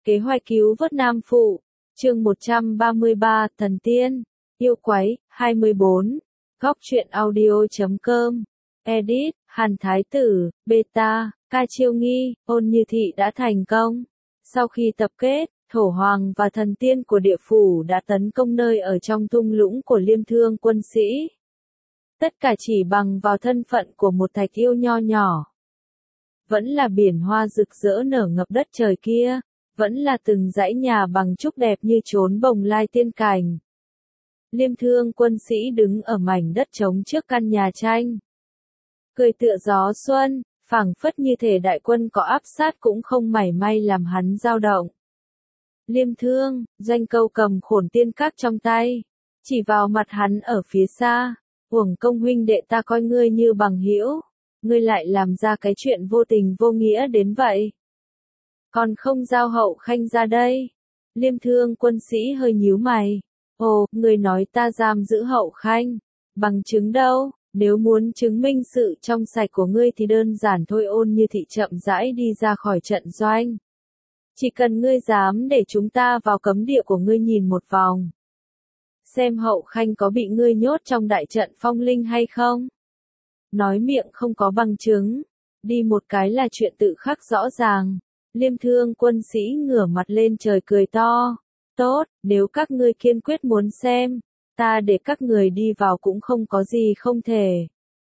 Kế hoạch cứu vớt Nam Phụ, chương 133, Thần Tiên, yêu quái, 24, góc truyện audio.com, edit, Hàn Thái Tử, beta, ca chiêu nghi, Ôn Như Thị đã thành công. Sau khi tập kết, Thổ Hoàng và thần tiên của địa phủ đã tấn công nơi ở trong thung lũng của Liêm Thương quân sĩ. Tất cả chỉ bằng vào thân phận của một thạch yêu nho nhỏ. Vẫn là biển hoa rực rỡ nở ngập đất trời kia, vẫn là từng dãy nhà bằng trúc đẹp như chốn bồng lai tiên cảnh. Liêm Thương quân sĩ đứng ở mảnh đất trống trước căn nhà tranh. Cười tựa gió xuân, phảng phất như thể đại quân có áp sát cũng không mảy may làm hắn dao động. Liêm Thương, Doanh Câu cầm Khổn Tiên Các trong tay, chỉ vào mặt hắn ở phía xa, uổng công huynh đệ ta coi ngươi như bằng hữu, ngươi lại làm ra cái chuyện vô tình vô nghĩa đến vậy. Còn không giao Hậu Khanh ra đây. Liêm Thương quân sĩ hơi nhíu mày. Ồ, ngươi nói ta giam giữ Hậu Khanh. Bằng chứng đâu, nếu muốn chứng minh sự trong sạch của ngươi thì đơn giản thôi. Ôn Như Thị chậm rãi đi ra khỏi trận doanh. Chỉ cần ngươi dám để chúng ta vào cấm địa của ngươi nhìn một vòng. Xem Hậu Khanh có bị ngươi nhốt trong đại trận phong linh hay không? Nói miệng không có bằng chứng. Đi một cái là chuyện tự khắc rõ ràng. Liêm Thương quân sĩ ngửa mặt lên trời cười to. Tốt, nếu các ngươi kiên quyết muốn xem, ta để các người đi vào cũng không có gì không thể.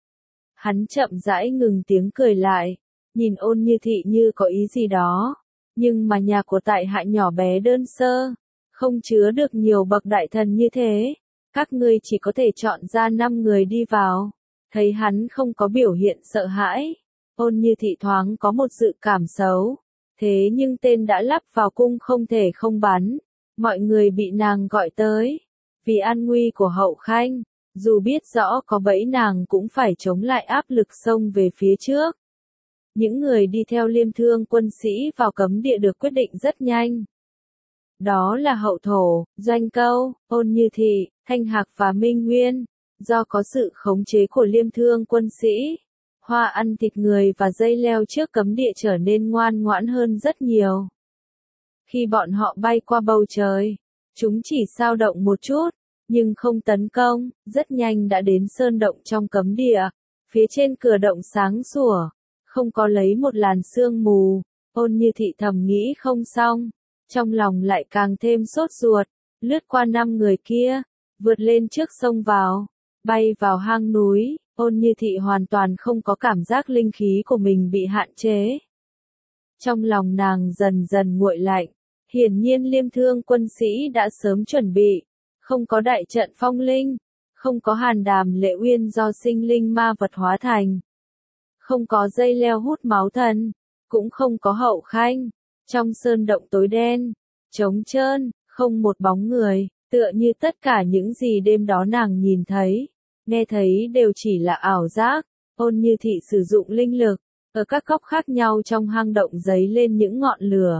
Hắn chậm rãi ngừng tiếng cười lại, nhìn Ôn Như Thị như có ý gì đó. Nhưng mà nhà của tại hạ nhỏ bé đơn sơ, không chứa được nhiều bậc đại thần như thế. Các ngươi chỉ có thể chọn ra 5 người đi vào. Thấy hắn không có biểu hiện sợ hãi, Ôn Như Thị thoáng có một dự cảm xấu. Thế nhưng tên đã lắp vào cung không thể không bắn. Mọi người bị nàng gọi tới. Vì an nguy của Hậu Khanh, dù biết rõ có bẫy nàng cũng phải chống lại áp lực xông về phía trước. Những người đi theo Liêm Thương quân sĩ vào cấm địa được quyết định rất nhanh. Đó là Hậu Thổ, Doanh Câu, Ôn Như Thị, Thanh Hạc và Minh Nguyên. Do có sự khống chế của Liêm Thương quân sĩ, hoa ăn thịt người và dây leo trước cấm địa trở nên ngoan ngoãn hơn rất nhiều. Khi bọn họ bay qua bầu trời, chúng chỉ xao động một chút, nhưng không tấn công, rất nhanh đã đến sơn động trong cấm địa. Phía trên cửa động sáng sủa, không có lấy một làn sương mù. Ôn Như Thị thầm nghĩ không xong, trong lòng lại càng thêm sốt ruột, lướt qua 5 người kia, vượt lên trước sông vào, bay vào hang núi. Ôn Như Thị hoàn toàn không có cảm giác linh khí của mình bị hạn chế. Trong lòng nàng dần dần nguội lạnh, hiển nhiên Liêm Thương quân sĩ đã sớm chuẩn bị, không có đại trận phong linh, không có hàn đàm lệ uyên do sinh linh ma vật hóa thành, không có dây leo hút máu thần, cũng không có Hậu Khanh. Trong sơn động tối đen, trống trơn, không một bóng người, tựa như tất cả những gì đêm đó nàng nhìn thấy, nghe thấy đều chỉ là ảo giác. Ôn Như Thị sử dụng linh lực, ở các góc khác nhau trong hang động giấy lên những ngọn lửa.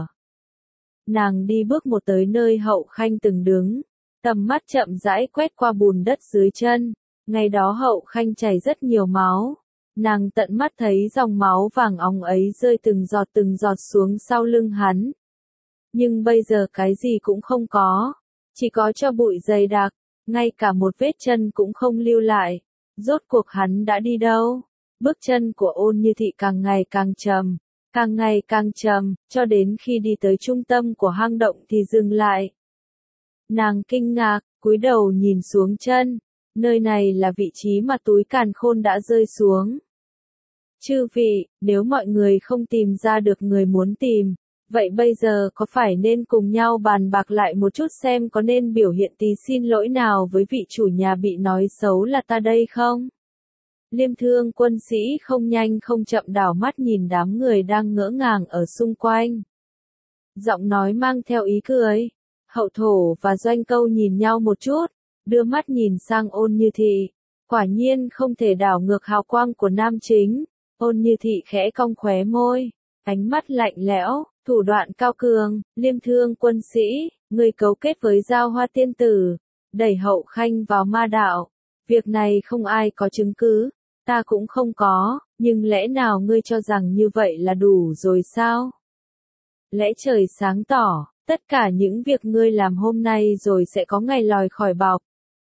Nàng đi bước một tới nơi Hậu Khanh từng đứng, tầm mắt chậm rãi quét qua bùn đất dưới chân. Ngày đó Hậu Khanh chảy rất nhiều máu. Nàng tận mắt thấy dòng máu vàng óng ấy rơi từng giọt xuống sau lưng hắn. Nhưng bây giờ cái gì cũng không có, chỉ có tro bụi dày đặc, ngay cả một vết chân cũng không lưu lại. Rốt cuộc hắn đã đi đâu? Bước chân của Ôn Như Thị càng ngày càng trầm, cho đến khi đi tới trung tâm của hang động thì dừng lại. Nàng kinh ngạc, cúi đầu nhìn xuống chân, nơi này là vị trí mà túi càn khôn đã rơi xuống. Chư vị, nếu mọi người không tìm ra được người muốn tìm, vậy bây giờ có phải nên cùng nhau bàn bạc lại một chút xem có nên biểu hiện tí xin lỗi nào với vị chủ nhà bị nói xấu là ta đây không? Liêm Thương quân sĩ không nhanh không chậm đảo mắt nhìn đám người đang ngỡ ngàng ở xung quanh. Giọng nói mang theo ý cười. Hậu Thổ và Doanh Câu nhìn nhau một chút, đưa mắt nhìn sang Ôn Như Thị. Quả nhiên không thể đảo ngược hào quang của nam chính. Ôn Như Thị khẽ cong khóe môi, ánh mắt lạnh lẽo, thủ đoạn cao cường. Liêm Thương quân sĩ, người cấu kết với Giao Hoa tiên tử, đẩy Hậu Khanh vào ma đạo. Việc này không ai có chứng cứ, ta cũng không có, nhưng lẽ nào ngươi cho rằng như vậy là đủ rồi sao? Lẽ trời sáng tỏ, tất cả những việc ngươi làm hôm nay rồi sẽ có ngày lòi khỏi bọc.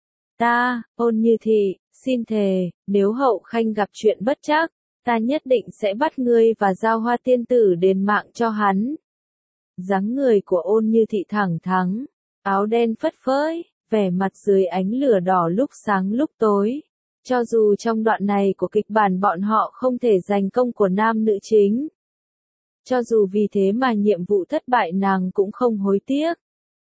Ta, Ôn Như Thị, xin thề, nếu Hậu Khanh gặp chuyện bất trắc, ta nhất định sẽ bắt ngươi và giao Hoa tiên tử đền mạng cho hắn. Dáng người của Ôn Như Thị thẳng thắn, áo đen phất phới, vẻ mặt dưới ánh lửa đỏ lúc sáng lúc tối. Cho dù trong đoạn này của kịch bản bọn họ không thể giành công của nam nữ chính. Cho dù vì thế mà nhiệm vụ thất bại nàng cũng không hối tiếc.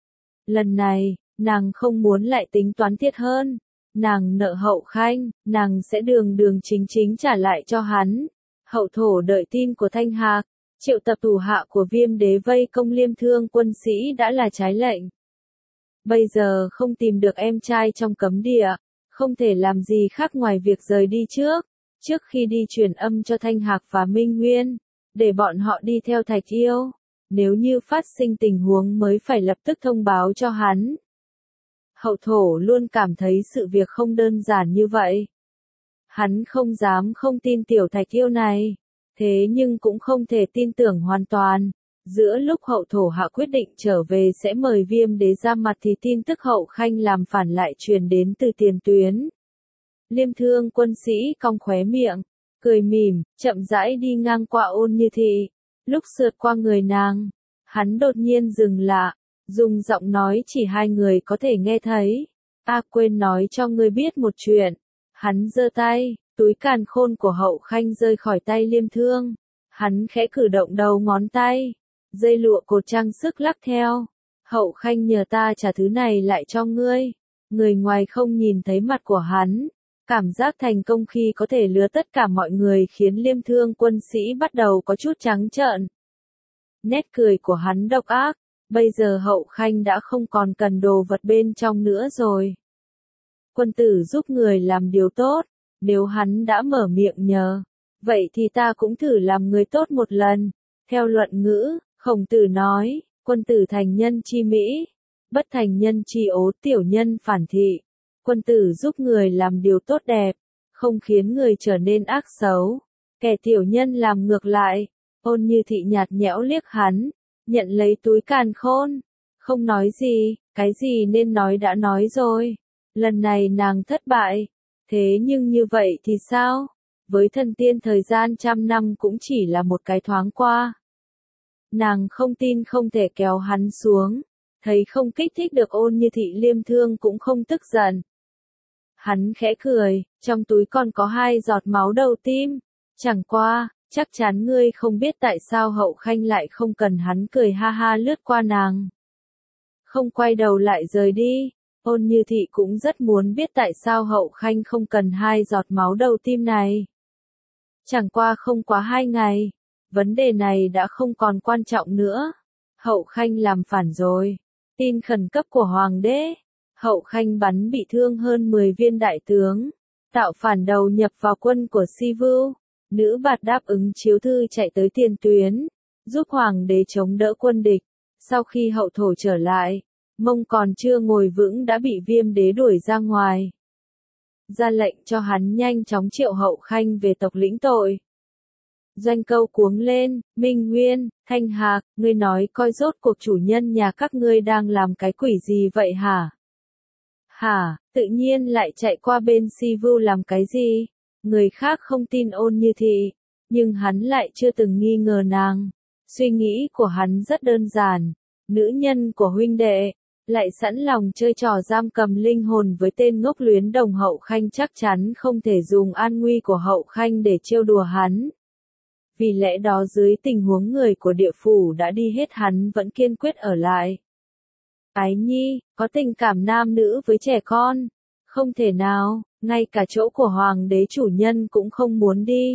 Lần này, nàng không muốn lại tính toán thiệt hơn. Nàng nợ Hậu Khanh, nàng sẽ đường đường chính chính trả lại cho hắn. Hậu thổ đợi tin của Thanh Hạc, triệu tập thủ hạ của Viêm Đế vây công Liêm Thương quân sĩ đã là trái lệnh. Bây giờ không tìm được em trai trong cấm địa, không thể làm gì khác ngoài việc rời đi trước khi đi truyền âm cho Thanh Hạc và Minh Nguyên, để bọn họ đi theo Thạch Yêu. Nếu như phát sinh tình huống mới phải lập tức thông báo cho hắn. Hậu thổ luôn cảm thấy sự việc không đơn giản như vậy. Hắn không dám không tin tiểu Thạch Yêu này, thế nhưng cũng không thể tin tưởng hoàn toàn. Giữa lúc Hậu thổ hạ quyết định trở về sẽ mời Viêm Đế ra mặt thì tin tức Hậu Khanh làm phản lại truyền đến từ tiền tuyến. Liêm Thương quân sĩ cong khóe miệng, cười mỉm, chậm rãi đi ngang qua Ôn Như Thị. Lúc sượt qua người nàng, hắn đột nhiên dừng lại, dùng giọng nói chỉ hai người có thể nghe thấy. Quên nói cho ngươi biết một chuyện. Hắn giơ tay, túi càn khôn của Hậu Khanh rơi khỏi tay Liêm Thương. Hắn khẽ cử động đầu ngón tay. Dây lụa cột trang sức lắc theo. Hậu Khanh nhờ ta trả thứ này lại cho ngươi. Người ngoài không nhìn thấy mặt của hắn. Cảm giác thành công khi có thể lừa tất cả mọi người khiến Liêm Thương quân sĩ bắt đầu có chút trắng trợn. Nét cười của hắn độc ác. Bây giờ Hậu Khanh đã không còn cần đồ vật bên trong nữa rồi. Quân tử giúp người làm điều tốt. Nếu hắn đã mở miệng nhờ, vậy thì ta cũng thử làm người tốt một lần. Theo luận ngữ, Khổng Tử nói, quân tử thành nhân chi mỹ, bất thành nhân chi ố, tiểu nhân phản thị. Quân tử giúp người làm điều tốt đẹp, không khiến người trở nên ác xấu. Kẻ tiểu nhân làm ngược lại. Ôn Như Thị nhạt nhẽo liếc hắn, nhận lấy túi càn khôn, không nói gì, cái gì nên nói đã nói rồi. Lần này nàng thất bại, thế nhưng như vậy thì sao? Với thần tiên thời gian 100 năm cũng chỉ là một cái thoáng qua. Nàng không tin không thể kéo hắn xuống, thấy không kích thích được Ôn Như Thị. Liêm Thương cũng không tức giận. Hắn khẽ cười, trong túi còn có 2 giọt máu đầu tim. Chẳng qua, chắc chắn ngươi không biết tại sao Hậu Khanh lại không cần hắn, cười ha ha lướt qua nàng. Không quay đầu lại rời đi. Ôn Như Thị cũng rất muốn biết tại sao Hậu Khanh không cần 2 giọt máu đầu tim này. Chẳng qua không quá 2 ngày, vấn đề này đã không còn quan trọng nữa. Hậu Khanh làm phản rồi. Tin khẩn cấp của Hoàng đế. Hậu Khanh bắn bị thương hơn 10 viên đại tướng. Tạo phản đầu nhập vào quân của Si Vưu. Nữ bạt đáp ứng chiếu thư chạy tới tiền tuyến, giúp Hoàng đế chống đỡ quân địch. Sau khi Hậu thổ trở lại, mông còn chưa ngồi vững đã bị Viêm Đế đuổi ra ngoài. Ra lệnh cho hắn nhanh chóng triệu Hậu Khanh về tộc lĩnh tội. Doanh Câu cuống lên, Minh Nguyên, Thanh Hạc, ngươi nói coi rốt cuộc chủ nhân nhà các ngươi đang làm cái quỷ gì vậy hả? Hả, tự nhiên lại chạy qua bên Si Vưu làm cái gì? Người khác không tin Ôn Như Thị, nhưng hắn lại chưa từng nghi ngờ nàng. Suy nghĩ của hắn rất đơn giản, nữ nhân của huynh đệ, lại sẵn lòng chơi trò giam cầm linh hồn với tên ngốc luyến đồng Hậu Khanh, chắc chắn không thể dùng an nguy của Hậu Khanh để trêu đùa hắn. Vì lẽ đó dưới tình huống người của địa phủ đã đi hết hắn vẫn kiên quyết ở lại. Ái Nhi, có tình cảm nam nữ với trẻ con? Không thể nào, ngay cả chỗ của Hoàng đế chủ nhân cũng không muốn đi.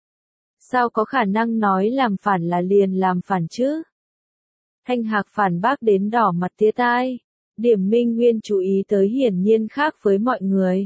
Sao có khả năng nói làm phản là liền làm phản chứ? Thanh Hạc phản bác đến đỏ mặt tía tai. Điểm Minh Nguyên chú ý tới hiển nhiên khác với mọi người.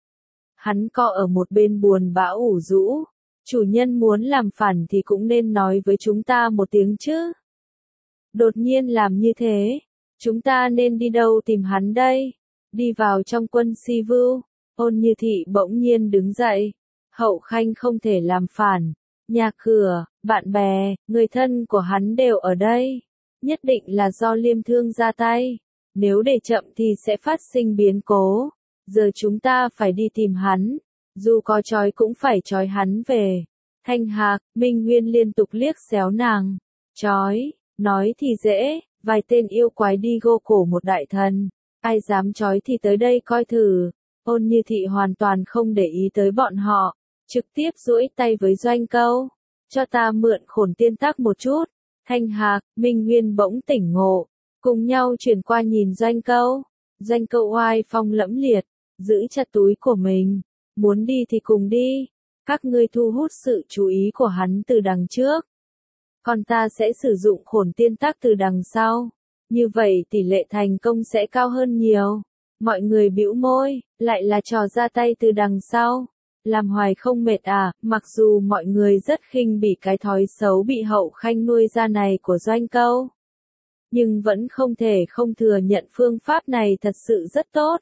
Hắn co ở một bên buồn bã ủ rũ. Chủ nhân muốn làm phản thì cũng nên nói với chúng ta một tiếng chứ. Đột nhiên làm như thế, chúng ta nên đi đâu tìm hắn đây? Đi vào trong quân Si Vưu. Ôn Như Thị bỗng nhiên đứng dậy. Hậu Khanh không thể làm phản. Nhà cửa, bạn bè, người thân của hắn đều ở đây. Nhất định là do Liêm Thương ra tay. Nếu để chậm thì sẽ phát sinh biến cố. Giờ chúng ta phải đi tìm hắn. Dù có trói cũng phải trói hắn về. Thanh Hạc, Minh Nguyên liên tục liếc xéo nàng. Trói, nói thì dễ, vài tên yêu quái đi gô cổ một đại thần. Ai dám trói thì tới đây coi thử. Ôn Như Thị hoàn toàn không để ý tới bọn họ. Trực tiếp duỗi tay với Doanh Câu. Cho ta mượn khổn tiên tắc một chút. Thanh Hạc, Minh Nguyên bỗng tỉnh ngộ. Cùng nhau chuyển qua nhìn Doanh Câu. Doanh Câu oai phong lẫm liệt. Giữ chặt túi của mình. Muốn đi thì cùng đi. Các ngươi thu hút sự chú ý của hắn từ đằng trước. Còn ta sẽ sử dụng khổn tiên tắc từ đằng sau. Như vậy tỷ lệ thành công sẽ cao hơn nhiều. Mọi người bĩu môi, lại là trò ra tay từ đằng sau. Làm hoài không mệt à, mặc dù mọi người rất khinh bỉ cái thói xấu bị Hậu Khanh nuôi ra này của Doanh Câu. Nhưng vẫn không thể không thừa nhận phương pháp này thật sự rất tốt.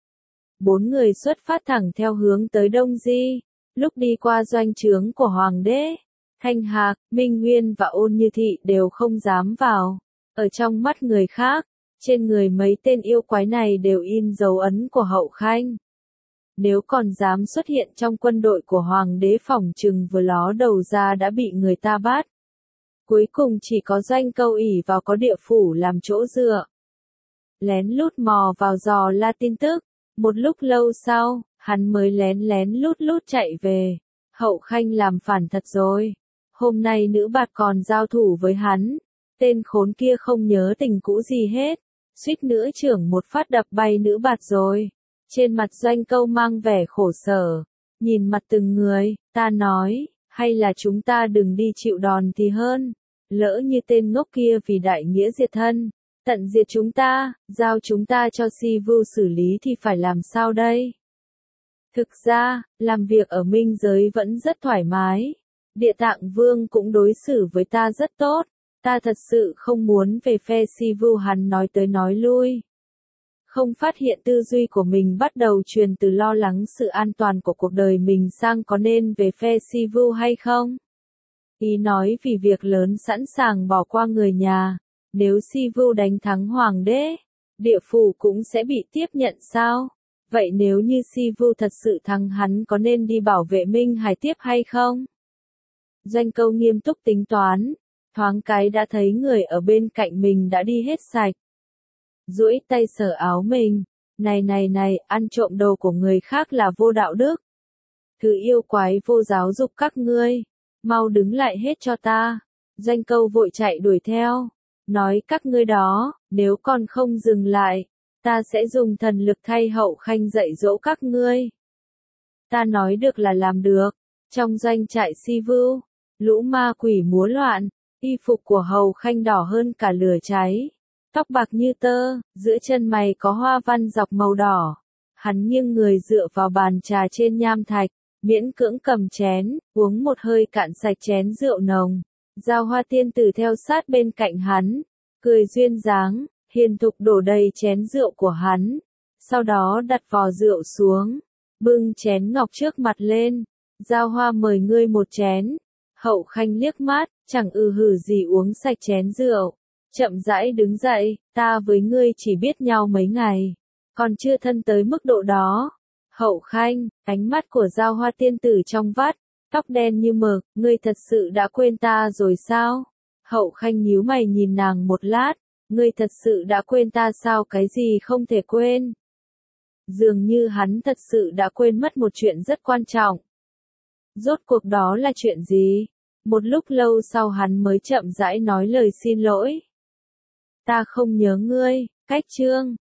4 người xuất phát thẳng theo hướng tới Đông Di. Lúc đi qua doanh trướng của Hoàng đế, Thanh Hạc, Minh Nguyên và Ôn Như Thị đều không dám vào. Ở trong mắt người khác, trên người mấy tên yêu quái này đều in dấu ấn của Hậu Khanh. Nếu còn dám xuất hiện trong quân đội của Hoàng đế phỏng chừng vừa ló đầu ra đã bị người ta bắt. Cuối cùng chỉ có Doanh Câu ỷ vào có địa phủ làm chỗ dựa. Lén lút mò vào dò la tin tức. Một lúc lâu sau, hắn mới lén lén lút lút chạy về. Hậu Khanh làm phản thật rồi. Hôm nay nữ bạt còn giao thủ với hắn. Tên khốn kia không nhớ tình cũ gì hết. Suýt nữa trưởng một phát đập bay nữ bạt rồi. Trên mặt Doanh Câu mang vẻ khổ sở. Nhìn mặt từng người, ta nói, hay là chúng ta đừng đi chịu đòn thì hơn. Lỡ như tên ngốc kia vì đại nghĩa diệt thân. Tận diệt chúng ta, giao chúng ta cho Si Vu xử lý thì phải làm sao đây? Thực ra, làm việc ở minh giới vẫn rất thoải mái. Địa Tạng Vương cũng đối xử với ta rất tốt. Ta thật sự không muốn về phe Si Vu, hắn nói tới nói lui. Không phát hiện tư duy của mình bắt đầu truyền từ lo lắng sự an toàn của cuộc đời mình sang có nên về phe Si Vu hay không? Ý nói vì việc lớn sẵn sàng bỏ qua người nhà. Nếu Si Vu đánh thắng Hoàng đế, địa phủ cũng sẽ bị tiếp nhận sao? Vậy nếu như Si Vu thật sự thắng hắn có nên đi bảo vệ Minh Hải tiếp hay không? Doanh Câu nghiêm túc tính toán, thoáng cái đã thấy người ở bên cạnh mình đã đi hết sạch. Duỗi tay sờ áo mình, này, ăn trộm đồ của người khác là vô đạo đức. Thứ yêu quái vô giáo dục các ngươi, mau đứng lại hết cho ta. Doanh Câu vội chạy đuổi theo. Nói các ngươi đó, nếu còn không dừng lại, ta sẽ dùng thần lực thay Hậu Khanh dạy dỗ các ngươi. Ta nói được là làm được. Trong doanh trại Si Vu, lũ ma quỷ múa loạn, y phục của Hậu Khanh đỏ hơn cả lửa cháy. Tóc bạc như tơ, giữa chân mày có hoa văn dọc màu đỏ. Hắn nghiêng người dựa vào bàn trà trên nham thạch, miễn cưỡng cầm chén, uống một hơi cạn sạch chén rượu nồng. Giao Hoa tiên tử theo sát bên cạnh hắn, cười duyên dáng, hiền thục đổ đầy chén rượu của hắn. Sau đó đặt vò rượu xuống, bưng chén ngọc trước mặt lên. Giao Hoa mời ngươi một chén. Hậu Khanh liếc mắt, chẳng hử gì uống sạch chén rượu. Chậm rãi đứng dậy, ta với ngươi chỉ biết nhau mấy ngày, còn chưa thân tới mức độ đó. Hậu Khanh, ánh mắt của Giao Hoa tiên tử trong vắt, tóc đen như mực, ngươi thật sự đã quên ta rồi sao? Hậu Khanh nhíu mày nhìn nàng một lát, ngươi thật sự đã quên ta sao? Cái gì không thể quên? Dường như hắn thật sự đã quên mất một chuyện rất quan trọng. Rốt cuộc đó là chuyện gì? Một lúc lâu sau hắn mới chậm rãi nói lời xin lỗi. Ta không nhớ ngươi, cách chương.